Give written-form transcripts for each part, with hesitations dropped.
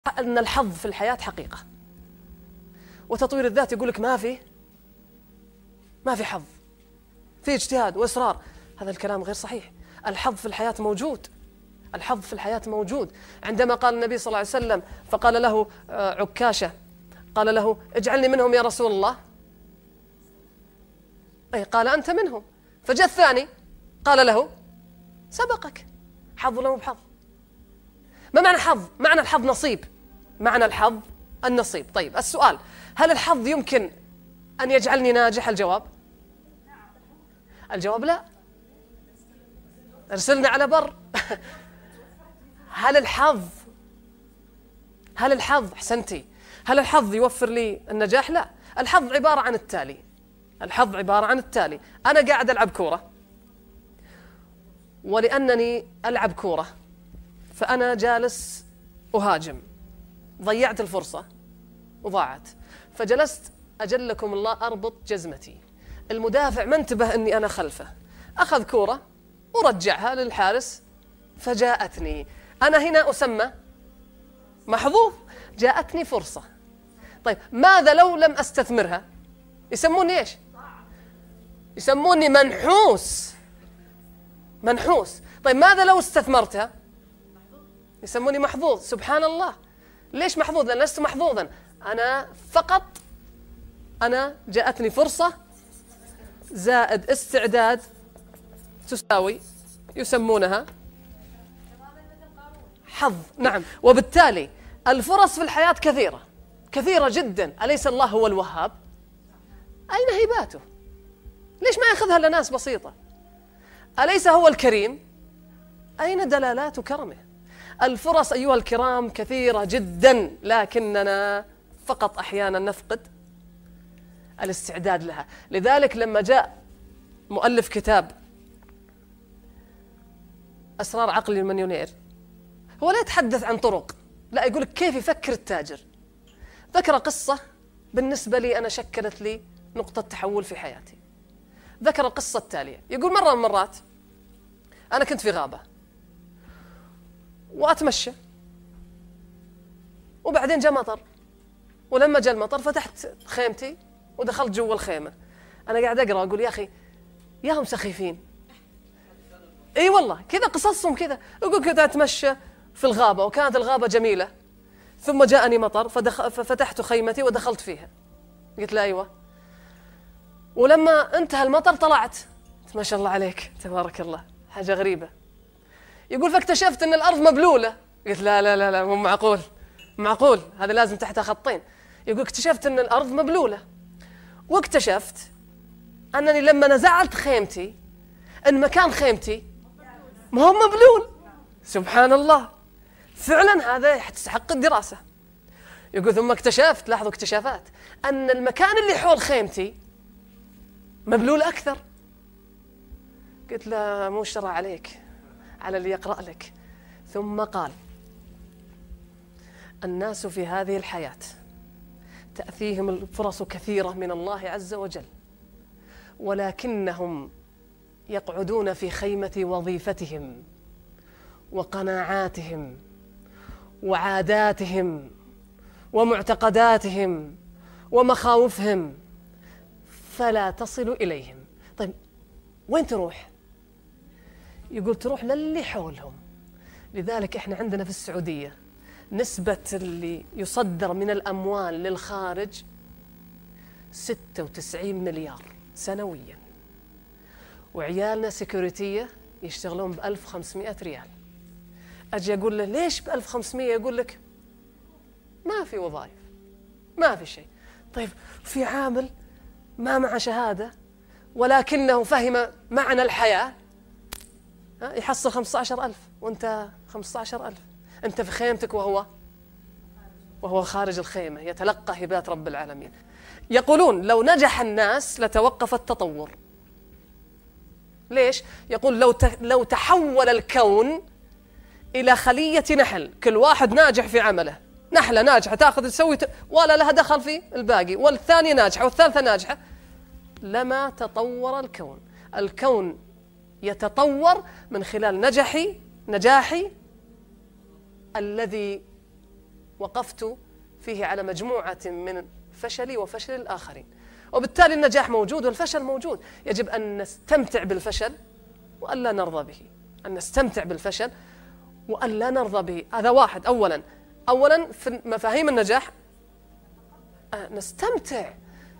أن الحظ في الحياة حقيقة، وتطوير الذات يقول لك ما في حظ، في اجتهاد وإصرار. هذا الكلام غير صحيح. الحظ في الحياة موجود، الحظ في الحياة موجود. عندما قال النبي صلى الله عليه وسلم فقال له عكاشة، قال له اجعلني منهم يا رسول الله، أي قال أنت منهم. فجاء الثاني قال له سبقك، حظ له بحظ. ما معنى حظ؟ معنى الحظ نصيب، معنى الحظ النصيب. طيب السؤال، هل الحظ يمكن أن يجعلني ناجح؟ الجواب لا. ارسلنا على بر. هل الحظ أحسنتي، هل الحظ يوفر لي النجاح؟ لا. الحظ عبارة عن التالي. أنا قاعد ألعب كورة، ولأنني ألعب كورة فأنا جالس أهاجم، ضيعت الفرصة وضاعت، فجلست أجلكم الله أربط جزمتي. المدافع ما انتبه أني أنا خلفه، أخذ كورة ورجعها للحارس فجاءتني. أنا هنا أسمى محظوظ، جاءتني فرصة. طيب ماذا لو لم أستثمرها؟ يسموني إيش؟ يسموني منحوس. طيب ماذا لو استثمرتها؟ يسموني محظوظ. سبحان الله. ليش محظوظ؟ لأن لست محظوظا، أنا جاءتني فرصة زائد استعداد تساوي، يسمونها حظ. نعم. وبالتالي الفرص في الحياة كثيرة جدا. أليس الله هو الوهاب؟ أين هباته؟ ليش ما يأخذها لناس بسيطة؟ أليس هو الكريم؟ أين دلالات كرمه؟ الفرص أيها الكرام كثيرة جدا، لكننا فقط أحيانا نفقد الاستعداد لها. لذلك لما جاء مؤلف كتاب أسرار عقل المليونير، هو لا يتحدث عن طرق، لا، يقول كيف يفكر التاجر. ذكر قصة بالنسبة لي أنا شكلت لي نقطة تحول في حياتي. ذكر القصة التالية، يقول مرة من المرات أنا كنت في غابة وأتمشى، وبعدين جاء مطر، ولما جاء المطر فتحت خيمتي ودخلت جوا الخيمة. أنا قاعد أقرأ أقول يا أخي يا هم سخيفين. اي والله كذا قصصهم كذا. يقول كنت أتمشى في الغابة وكانت الغابة جميلة، ثم جاءني مطر ففتحت خيمتي ودخلت فيها. قلت لا أيوة، ولما انتهى المطر طلعت، ما شاء الله عليك تبارك الله، حاجة غريبة. يقول فاكتشفت أن الأرض مبلولة. قلت لا لا لا لا، مو معقول، هذا لازم تحتها خطين. يقول اكتشفت أن الأرض مبلولة، واكتشفت أنني لما نزعت خيمتي أن مكان خيمتي ما هو مبلول. سبحان الله، فعلا هذا يستحق الدراسة. يقول ثم اكتشفت، لاحظوا اكتشافات، أن المكان اللي حول خيمتي مبلول أكثر. قلت لا مو شرع عليك، على اللي يقرأ لك. ثم قال الناس في هذه الحياة تأتيهم الفرص كثيرة من الله عز وجل، ولكنهم يقعدون في خيمة وظيفتهم وقناعاتهم وعاداتهم ومعتقداتهم ومخاوفهم، فلا تصل إليهم. طيب وين تروح؟ يقول تروح للي حولهم. لذلك احنا عندنا في السعودية نسبة اللي يصدر من الأموال للخارج 96 مليار سنويا، وعيالنا سيكوريتية يشتغلون ب1500 ريال. أجي أقول له ليش ب1500؟ يقول لك ما في وظائف، ما في شيء. طيب في عامل ما مع شهادة ولكنه فهم معنى الحياة يحصل 15,000، وانت 15,000 انت في خيمتك وهو خارج الخيمة يتلقى هبات رب العالمين. يقولون لو نجح الناس لتوقف التطور. ليش؟ يقول لو تحول الكون إلى خلية نحل، كل واحد ناجح في عمله، نحلة ناجحة تأخذ تسوي ولا لها دخل في الباقي، والثانية ناجحة والثالثة ناجحة، لما تطور الكون. الكون يتطور من خلال نجاحي الذي وقفت فيه على مجموعة من فشلي وفشل الآخرين. وبالتالي النجاح موجود والفشل موجود. يجب أن نستمتع بالفشل وأن لا نرضى به. أن نستمتع بالفشل وأن لا نرضى به. هذا واحد. أولا في مفاهيم النجاح نستمتع.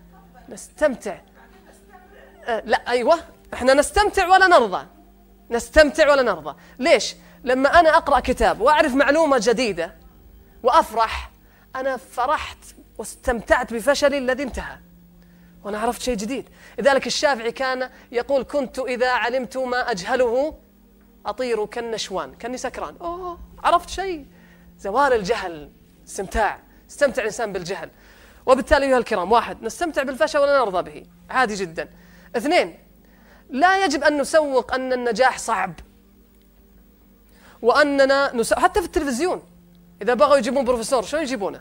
لا أيوة، إحنا نستمتع ولا نرضى. نستمتع ولا نرضى. ليش؟ لما أنا أقرأ كتاب وأعرف معلومة جديدة وأفرح، أنا فرحت واستمتعت بفشلي الذي انتهى وأنا عرفت شيء جديد. لذلك الشافعي كان يقول: كنت إذا علمت ما أجهله أطير كالنشوان كأني سكران. عرفت شيء. زوال الجهل استمتع الإنسان بالجهل. وبالتالي أيها الكرام، واحد، نستمتع بالفشل ولا نرضى به، عادي جدا. اثنين، لا يجب أن نسوق أن النجاح صعب، وأننا حتى في التلفزيون إذا بغوا يجيبون بروفيسور شو يجيبونه؟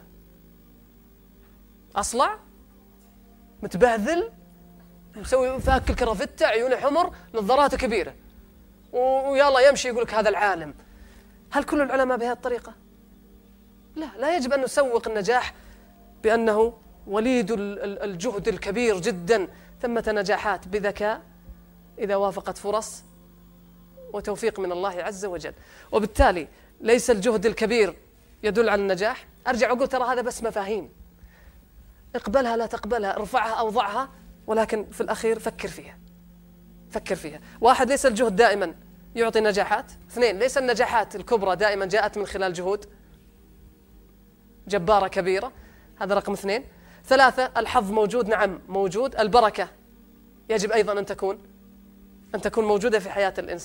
أصلع متبهذل مسوي فاك الكرافتة، عيونه حمر، نظاراته كبيرة، ويلا يمشي يقول لك هذا العالم. هل كل العلماء بهذه الطريقة؟ لا يجب أن نسوق النجاح بأنه وليد الجهد الكبير جدا. ثمة نجاحات بذكاء إذا وافقت فرص وتوفيق من الله عز وجل. وبالتالي ليس الجهد الكبير يدل على النجاح. أرجع أقول ترى هذا بس مفاهيم، اقبلها لا تقبلها، ارفعها أو ضعها، ولكن في الأخير فكر فيها. واحد، ليس الجهد دائما يعطي نجاحات. اثنين، ليس النجاحات الكبرى دائما جاءت من خلال جهود جبارة كبيرة. هذا رقم اثنين. ثلاثة، الحظ موجود، نعم موجود. البركة يجب أيضا أن تكون موجودة في حياة الإنسان.